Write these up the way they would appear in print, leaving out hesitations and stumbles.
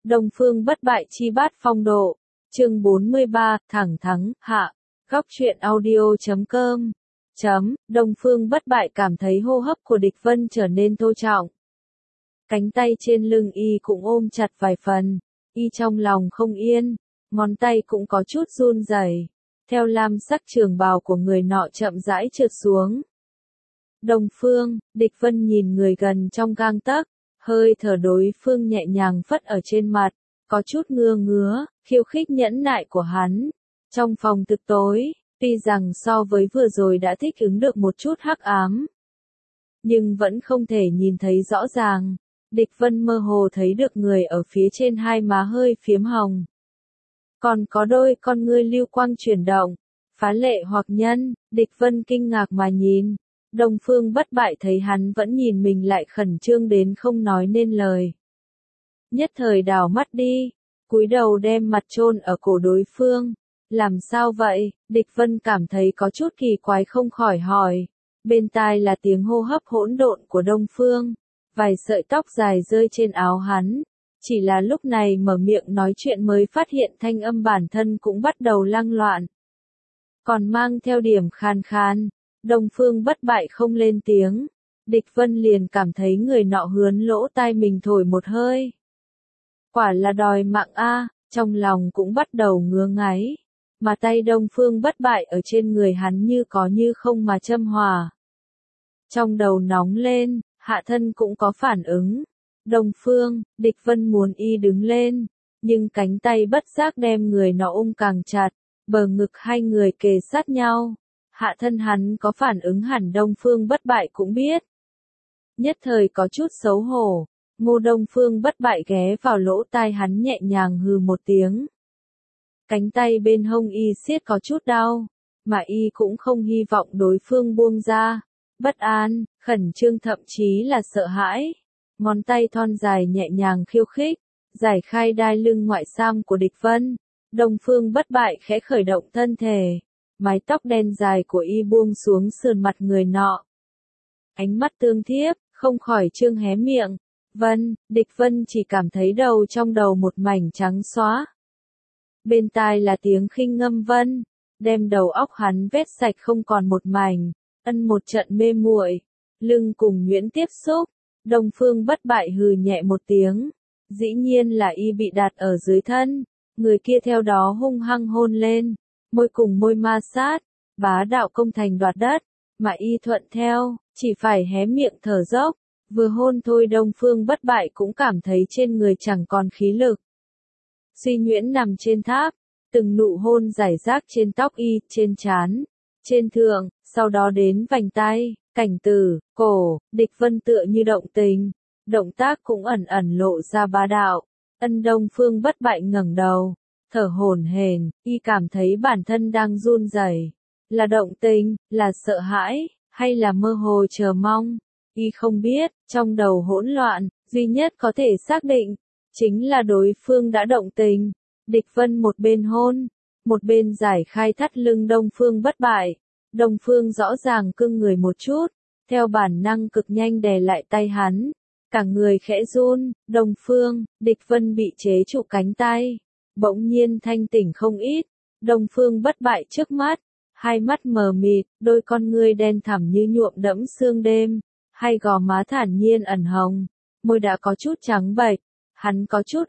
Đông Phương bất bại chi bát phong độ. Chương 43, thẳng thắng, hạ. Góc truyện audio.com. Đông Phương bất bại cảm thấy hô hấp của địch vân trở nên thô trọng. Cánh tay trên lưng y cũng ôm chặt vài phần, y trong lòng không yên, ngón tay cũng có chút run rẩy. Theo lam sắc trường bào của người nọ chậm rãi trượt xuống. Đông Phương, địch vân nhìn người gần trong gang tấc, hơi thở đối phương nhẹ nhàng phất ở trên mặt, có chút ngứa, khiêu khích nhẫn nại của hắn. Trong phòng thực tối, tuy rằng so với vừa rồi đã thích ứng được một chút hắc ám, nhưng vẫn không thể nhìn thấy rõ ràng. Địch vân mơ hồ thấy được người ở phía trên hai má hơi phiếm hồng. Còn có đôi con ngươi lưu quang chuyển động, phá lệ hoặc nhân, địch vân kinh ngạc mà nhìn. Đông Phương bất bại thấy hắn vẫn nhìn mình lại khẩn trương đến không nói nên lời. Nhất thời đảo mắt đi, cúi đầu đem mặt chôn ở cổ đối phương. Làm sao vậy? Địch vân cảm thấy có chút kỳ quái không khỏi hỏi. Bên tai là tiếng hô hấp hỗn độn của Đông Phương. Vài sợi tóc dài rơi trên áo hắn. Chỉ là lúc này mở miệng nói chuyện mới phát hiện thanh âm bản thân cũng bắt đầu lăng loạn. Còn mang theo điểm khan khan. Đông Phương bất bại không lên tiếng. Địch vân liền cảm thấy người nọ hướn lỗ tai mình thổi một hơi. Quả là đòi mạng a, trong lòng cũng bắt đầu ngứa ngáy. Mà tay Đông Phương bất bại ở trên người hắn như có như không mà châm hòa. Trong đầu nóng lên, hạ thân cũng có phản ứng. Đông Phương, địch vân muốn y đứng lên, nhưng cánh tay bất giác đem người nọ ôm càng chặt, bờ ngực hai người kề sát nhau. Hạ thân hắn có phản ứng hẳn Đông Phương bất bại cũng biết. Nhất thời có chút xấu hổ, Ngô Đông Phương bất bại ghé vào lỗ tai hắn nhẹ nhàng hừ một tiếng. Cánh tay bên hông y siết có chút đau, mà y cũng không hy vọng đối phương buông ra. Bất an, khẩn trương thậm chí là sợ hãi. Ngón tay thon dài nhẹ nhàng khiêu khích, giải khai đai lưng ngoại sam của địch vân. Đông Phương bất bại khẽ khởi động thân thể. Mái tóc đen dài của y buông xuống sườn mặt người nọ. Ánh mắt tương thiếp, không khỏi trương hé miệng. Địch vân chỉ cảm thấy đầu trong đầu một mảnh trắng xóa. Bên tai là tiếng khinh ngâm vân, đem đầu óc hắn vét sạch không còn một mảnh, một trận mê muội, lưng cùng nhuyễn tiếp xúc. Đông Phương bất bại hừ nhẹ một tiếng, dĩ nhiên là y bị đặt ở dưới thân, người kia theo đó hung hăng hôn lên. Môi cùng môi ma sát, bá đạo công thành đoạt đất, mà y thuận theo, chỉ phải hé miệng thở dốc, vừa hôn thôi Đông Phương bất bại cũng cảm thấy trên người chẳng còn khí lực. Suy nhuyễn nằm trên tháp, từng nụ hôn rải rác trên tóc y, trên trán, trên thượng, sau đó đến vành tay, cảnh tử, cổ, địch vân tựa như động tình, động tác cũng ẩn ẩn lộ ra bá đạo. Đông Phương bất bại ngẩng đầu. Thở hổn hển, y cảm thấy bản thân đang run rẩy, là động tình, là sợ hãi, hay là mơ hồ chờ mong, y không biết, trong đầu hỗn loạn, duy nhất có thể xác định, chính là đối phương đã động tình. Địch vân một bên hôn, một bên giải khai thắt lưng Đông Phương bất bại. Đông Phương rõ ràng cưng người một chút, theo bản năng cực nhanh đè lại tay hắn, cả người khẽ run. Đông Phương, địch vân bị chế trụ cánh tay. Bỗng nhiên thanh tỉnh không ít, Đông Phương bất bại trước mắt, hai mắt mờ mịt, đôi con ngươi đen thẳm như nhuộm đẫm sương đêm, hai gò má thản nhiên ẩn hồng, môi đã có chút trắng bệch, hắn có chút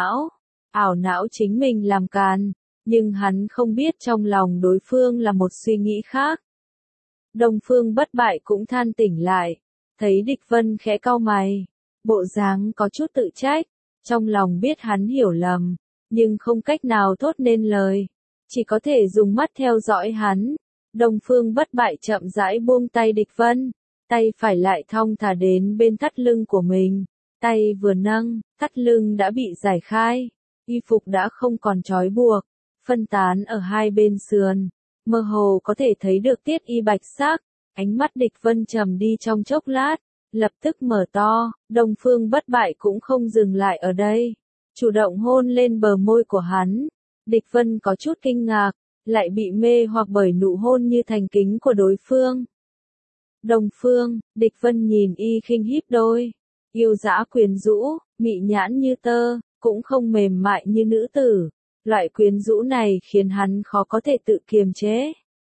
ảo não chính mình làm càn, nhưng hắn không biết trong lòng đối phương là một suy nghĩ khác. Đông Phương bất bại cũng than tỉnh lại, thấy địch vân khẽ cau mày, bộ dáng có chút tự trách, trong lòng biết hắn hiểu lầm. Nhưng không cách nào thốt nên lời, chỉ có thể dùng mắt theo dõi hắn. Đông Phương bất bại chậm rãi buông tay địch vân, tay phải lại thong thả đến bên thắt lưng của mình, tay vừa nâng, thắt lưng đã bị giải khai, y phục đã không còn trói buộc, phân tán ở hai bên sườn, mơ hồ có thể thấy được tiết y bạch sắc. Ánh mắt địch vân trầm đi trong chốc lát, lập tức mở to. Đông Phương bất bại cũng không dừng lại ở đây, chủ động hôn lên bờ môi của hắn. Địch vân có chút kinh ngạc, lại bị mê hoặc bởi nụ hôn như thành kính của đối phương. Đông Phương, địch vân nhìn y khinh híp đôi, yêu dã quyến rũ, mị nhãn như tơ, cũng không mềm mại như nữ tử. Loại quyến rũ này khiến hắn khó có thể tự kiềm chế.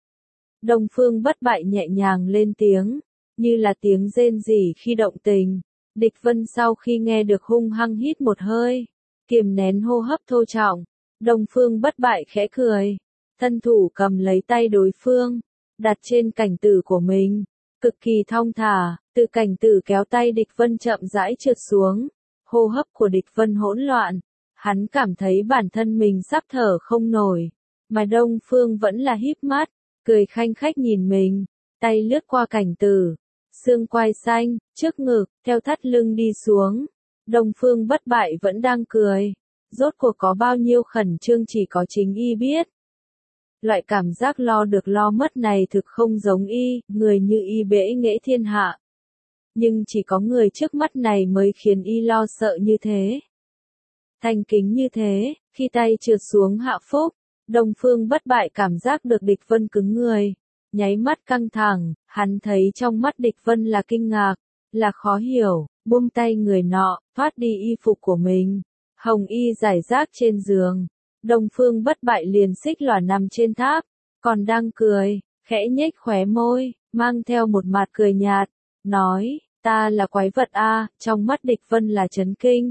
Đông Phương Bất Bại nhẹ nhàng lên tiếng, như là tiếng rên rỉ khi động tình. Địch Vân sau khi nghe được hung hăng hít một hơi, kiềm nén hô hấp thô trọng. Đông Phương Bất Bại khẽ cười, thân thủ cầm lấy tay đối phương, đặt trên cảnh tử của mình, cực kỳ thong thả, từ cảnh tử kéo tay Địch Vân chậm rãi trượt xuống. Hô hấp của Địch Vân hỗn loạn, hắn cảm thấy bản thân mình sắp thở không nổi, mà Đông Phương vẫn là híp mắt, cười khanh khách nhìn mình, tay lướt qua cảnh tử, xương quai xanh, trước ngực, theo thắt lưng đi xuống. Đông Phương Bất Bại vẫn đang cười, rốt cuộc có bao nhiêu khẩn trương chỉ có chính y biết. Loại cảm giác lo được lo mất này thực không giống y, người như y bẽ nghễ thiên hạ. Nhưng chỉ có người trước mắt này mới khiến y lo sợ như thế. Thành kính như thế, khi tay trượt xuống hạ phúc, Đông Phương Bất Bại cảm giác được Địch Vân cứng người, nháy mắt căng thẳng, hắn thấy trong mắt Địch Vân là kinh ngạc, là khó hiểu, buông tay người nọ, thoát đi y phục của mình, hồng y rải rác trên giường. Đông Phương Bất Bại liền xích lòa nằm trên tháp, còn đang cười, khẽ nhếch khóe môi, mang theo một mặt cười nhạt, nói, ta là quái vật a, trong mắt Địch Vân là chấn kinh.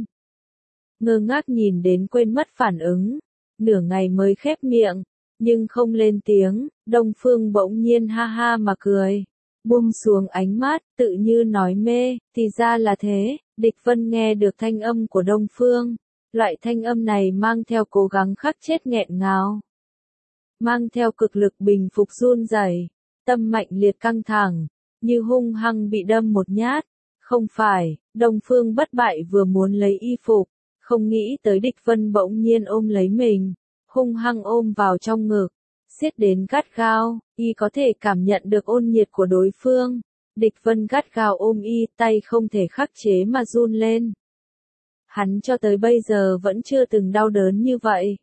Ngơ ngác nhìn đến quên mất phản ứng, nửa ngày mới khép miệng, nhưng không lên tiếng. Đông Phương bỗng nhiên ha ha mà cười, buông xuống ánh mắt, tự như nói mê, thì ra là thế. Địch Vân nghe được thanh âm của Đông Phương, loại thanh âm này mang theo cố gắng khắc chết nghẹn ngào, mang theo cực lực bình phục run rẩy, tâm mạnh liệt căng thẳng, như hung hăng bị đâm một nhát. Không phải, Đông Phương Bất Bại vừa muốn lấy y phục, không nghĩ tới Địch Vân bỗng nhiên ôm lấy mình, hung hăng ôm vào trong ngực, siết đến gắt gao, y có thể cảm nhận được ôn nhiệt của đối phương. Địch Vân gắt gao ôm y, tay không thể khắc chế mà run lên. Hắn cho tới bây giờ vẫn chưa từng đau đớn như vậy.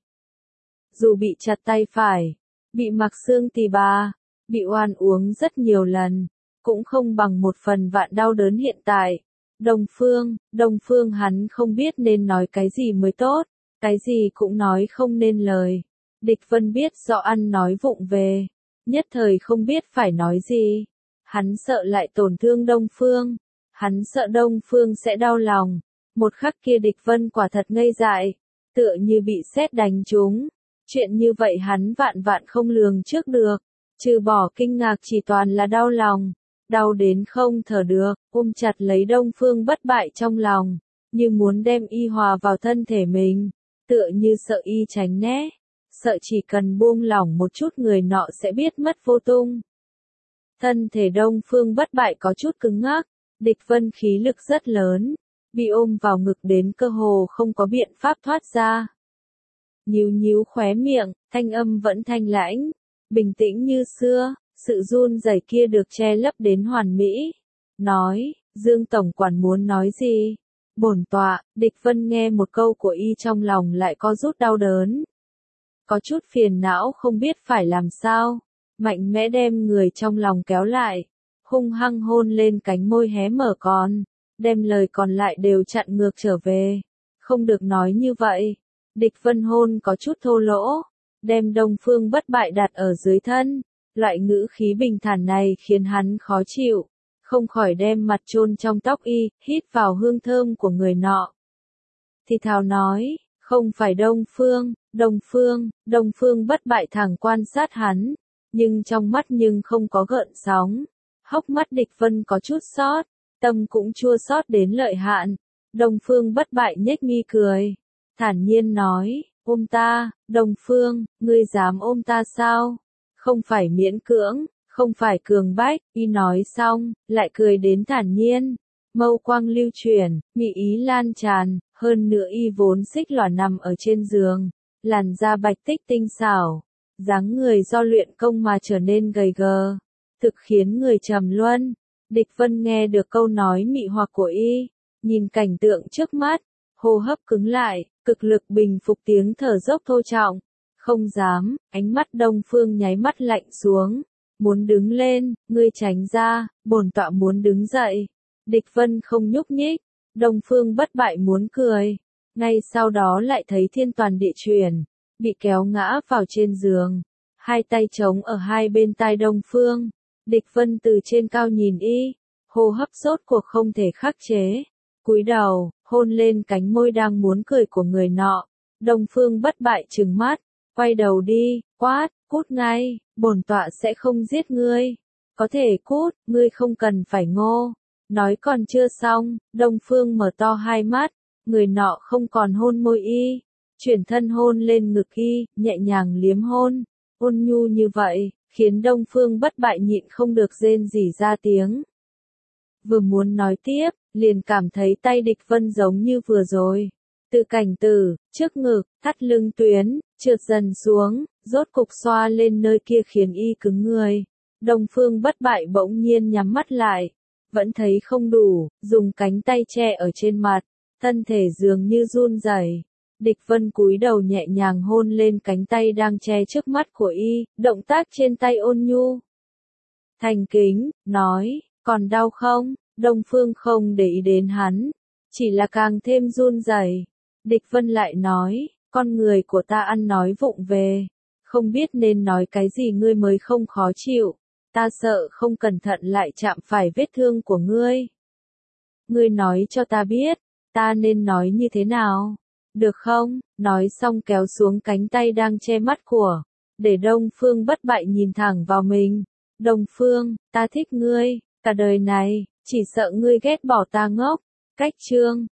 Dù bị chặt tay phải, bị mặc xương tỳ bà, bị oan uống rất nhiều lần, cũng không bằng một phần vạn đau đớn hiện tại. Đông Phương hắn không biết nên nói cái gì mới tốt, cái gì cũng nói không nên lời. Địch Vân biết rõ ăn nói vụng về, nhất thời không biết phải nói gì. Hắn sợ lại tổn thương Đông Phương, hắn sợ Đông Phương sẽ đau lòng. Một khắc kia Địch Vân quả thật ngây dại, tựa như bị sét đánh trúng. Chuyện như vậy hắn vạn vạn không lường trước được, trừ bỏ kinh ngạc chỉ toàn là đau lòng. Đau đến không thở được, ôm chặt lấy Đông Phương Bất Bại trong lòng, như muốn đem y hòa vào thân thể mình, tựa như sợ y tránh né, sợ chỉ cần buông lỏng một chút người nọ sẽ biết mất vô tung. Thân thể Đông Phương Bất Bại có chút cứng ngắc, Địch Vân khí lực rất lớn, bị ôm vào ngực đến cơ hồ không có biện pháp thoát ra. Nhíu nhíu khóe miệng, thanh âm vẫn thanh lãnh, bình tĩnh như xưa. Sự run rẩy kia được che lấp đến hoàn mỹ. Nói, Dương Tổng quản muốn nói gì? Bổn tọa, Địch Vân nghe một câu của y trong lòng lại có rút đau đớn. Có chút phiền não không biết phải làm sao. Mạnh mẽ đem người trong lòng kéo lại. Hung hăng hôn lên cánh môi hé mở con. Đem lời còn lại đều chặn ngược trở về. Không được nói như vậy. Địch Vân hôn có chút thô lỗ. Đem Đông Phương Bất Bại đặt ở dưới thân. Loại ngữ khí bình thản này khiến hắn khó chịu, không khỏi đem mặt chôn trong tóc y, hít vào hương thơm của người nọ. Thì thào nói, không phải Đông Phương Bất Bại thẳng quan sát hắn, nhưng trong mắt nhưng không có gợn sóng. Hốc mắt Địch Vân có chút xót, tâm cũng chua xót đến lợi hạn. Đông Phương Bất Bại nhếch mi cười, thản nhiên nói, ôm ta, Đông Phương, ngươi dám ôm ta sao? Không phải miễn cưỡng, không phải cường bách, y nói xong, lại cười đến thản nhiên. Mâu quang lưu chuyển, mị ý lan tràn, hơn nữa y vốn xích lòa nằm ở trên giường, làn da bạch tích tinh xảo, dáng người do luyện công mà trở nên gầy gò, thực khiến người trầm luân. Địch Vân nghe được câu nói mị hoặc của y, nhìn cảnh tượng trước mắt, hô hấp cứng lại, cực lực bình phục tiếng thở dốc thô trọng. Không dám, ánh mắt Đông Phương nháy mắt lạnh xuống, muốn đứng lên, ngươi tránh ra, bổn tọa muốn đứng dậy. Địch Vân không nhúc nhích, Đông Phương Bất Bại muốn cười, Ngay sau đó lại thấy thiên toàn địa chuyển, bị kéo ngã vào trên giường, hai tay chống ở hai bên tai Đông Phương. Địch Vân từ trên cao nhìn y, hô hấp rốt cuộc không thể khắc chế, cúi đầu, hôn lên cánh môi đang muốn cười của người nọ. Đông Phương bất bại trừng mắt, quay đầu đi, quát, cút ngay, bổn tọa sẽ không giết ngươi. Có thể cút, ngươi không cần phải ngô. Nói còn chưa xong, Đông Phương mở to hai mắt, người nọ không còn hôn môi y, chuyển thân hôn lên ngực y, nhẹ nhàng liếm hôn, ôn nhu như vậy, khiến Đông Phương bất bại nhịn không được rên rỉ ra tiếng. Vừa muốn nói tiếp, liền cảm thấy tay Địch Vân giống như vừa rồi. Từ cảnh tử, trước ngực, thắt lưng tuyến, trượt dần xuống, rốt cục xoa lên nơi kia khiến y cứng người. Đông Phương bất bại bỗng nhiên nhắm mắt lại, vẫn thấy không đủ, dùng cánh tay che ở trên mặt, thân thể dường như run rẩy. Địch Vân cúi đầu nhẹ nhàng hôn lên cánh tay đang che trước mắt của y, động tác trên tay ôn nhu. Thành kính, nói, còn đau không? Đông Phương không để ý đến hắn, chỉ là càng thêm run rẩy. Địch Vân lại nói, con người của ta ăn nói vụng về, không biết nên nói cái gì ngươi mới không khó chịu, ta sợ không cẩn thận lại chạm phải vết thương của ngươi. Ngươi nói cho ta biết, ta nên nói như thế nào, được không? Nói xong kéo xuống cánh tay đang che mắt của, để Đông Phương bất bại nhìn thẳng vào mình. Đông Phương, ta thích ngươi, cả đời này, chỉ sợ ngươi ghét bỏ ta ngốc. Cách chương